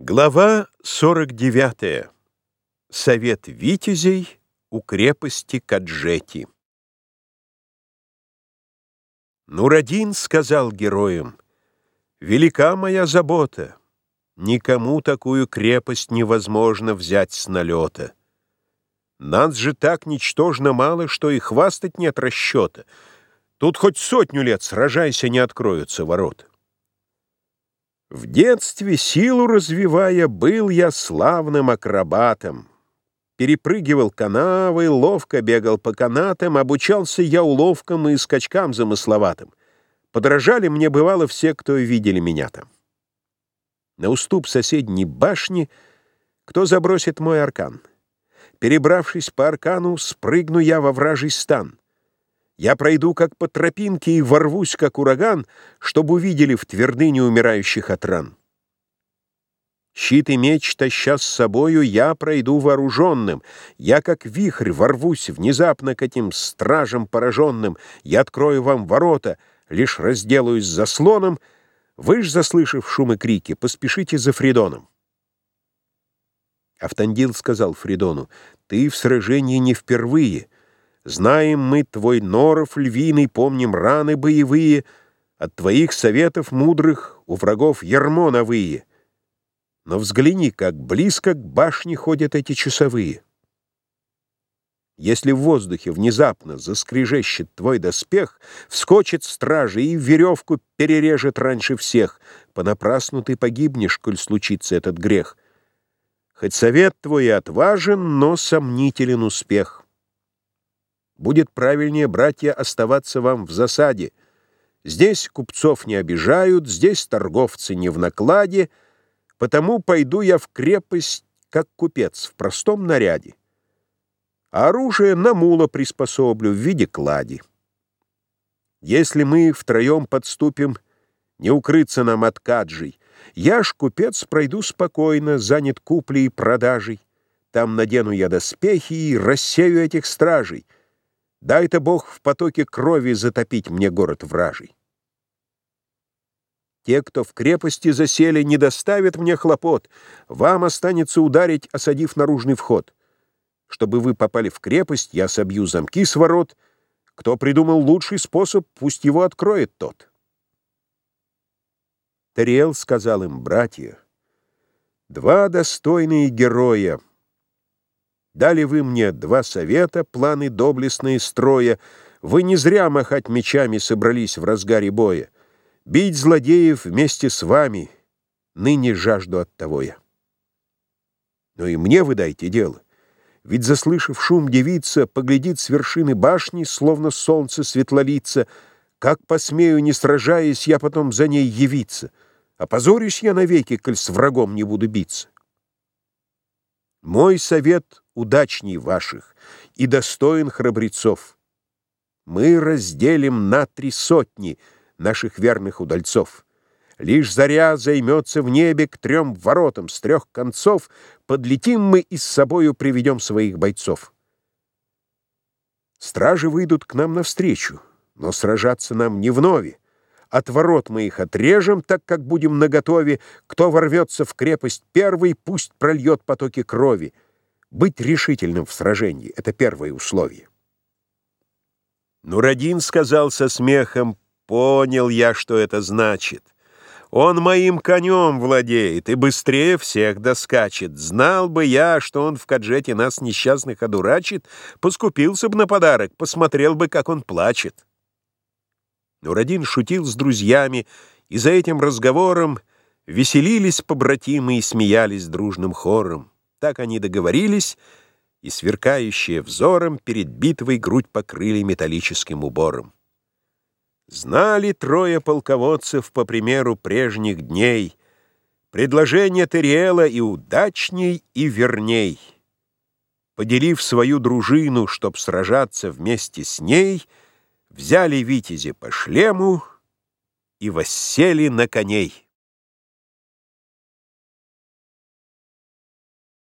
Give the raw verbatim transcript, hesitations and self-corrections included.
Глава сорок девятая. Совет витязей у крепости Каджети. Нурадин сказал героям: «Велика моя забота, никому такую крепость невозможно взять с налета. Нас же так ничтожно мало, что и хвастать нет расчета. Тут хоть сотню лет сражайся, не откроются ворота. В детстве, силу развивая, был я славным акробатом. Перепрыгивал канавы, ловко бегал по канатам, обучался я уловкам и скачкам замысловатым. Подражали мне, бывало, все, кто видели меня там. На уступ соседней башни кто забросит мой аркан? Перебравшись по аркану, спрыгну я во вражий стан. Я пройду, как по тропинке, и ворвусь, как ураган, чтобы увидели в твердыне умирающих от ран. Щит и меч таща с собою, я пройду вооруженным. Я, как вихрь, ворвусь внезапно к этим стражам пораженным. Я открою вам ворота, лишь разделаюсь с заслоном. Вы ж, заслышав шум и крики, поспешите за Фридоном. Автандил сказал Фридону: «Ты в сражении не впервые. Знаем мы твой норов львиный, помним раны боевые. От твоих советов мудрых у врагов ярмо новые. Но взгляни, как близко к башне ходят эти часовые. Если в воздухе внезапно заскрежещет твой доспех, вскочит стража и веревку перережет раньше всех. Понапрасну ты погибнешь, коль случится этот грех. Хоть совет твой и отважен, но сомнителен успех. Будет правильнее, братья, оставаться вам в засаде. Здесь купцов не обижают, здесь торговцы не в накладе, потому пойду я в крепость, как купец, в простом наряде. А оружие на мула приспособлю в виде клади. Если мы втроем подступим, не укрыться нам от каджей. Я ж, купец, пройду спокойно, занят куплей и продажей. Там надену я доспехи и рассею этих стражей. Дай-то Бог в потоке крови затопить мне город вражий. Те, кто в крепости засели, не доставят мне хлопот. Вам останется ударить, осадив наружный вход. Чтобы вы попали в крепость, я собью замки с ворот. Кто придумал лучший способ, пусть его откроет тот». Тариэл сказал им: «Братья, два достойные героя, дали вы мне два совета, планы доблестные строя. Вы не зря махать мечами собрались в разгаре боя. Бить злодеев вместе с вами ныне жажду от того я. Но и мне вы дайте дело, ведь, заслышав шум, девица поглядит с вершины башни, словно солнце светлолица. Как посмею, не сражаясь, я потом за ней явиться? Опозорюсь я навеки, коль с врагом не буду биться. Мой совет удачней ваших и достоин храбрецов. Мы разделим на три сотни наших верных удальцов. Лишь заря займется в небе к трем воротам, с трех концов подлетим мы и с собою приведем своих бойцов. Стражи выйдут к нам навстречу, но сражаться нам не вновь. От ворот мы их отрежем, так как будем наготове. Кто ворвется в крепость первый, пусть прольет потоки крови. Быть решительным в сражении — это первое условие». Нурадин сказал со смехом: «Понял я, что это значит. Он моим конем владеет и быстрее всех доскачет. Знал бы я, что он в Каджете нас несчастных одурачит, поскупился бы на подарок, посмотрел бы, как он плачет». Нурадин шутил с друзьями, и за этим разговором веселились побратимы и смеялись дружным хором. Так они договорились, и, сверкающие взором, перед битвой грудь покрыли металлическим убором. Знали трое полководцев, по примеру прежних дней, предложение Тариэла и удачней, и верней. Поделив свою дружину, чтоб сражаться вместе с ней, взяли витязи по шлему и воссели на коней.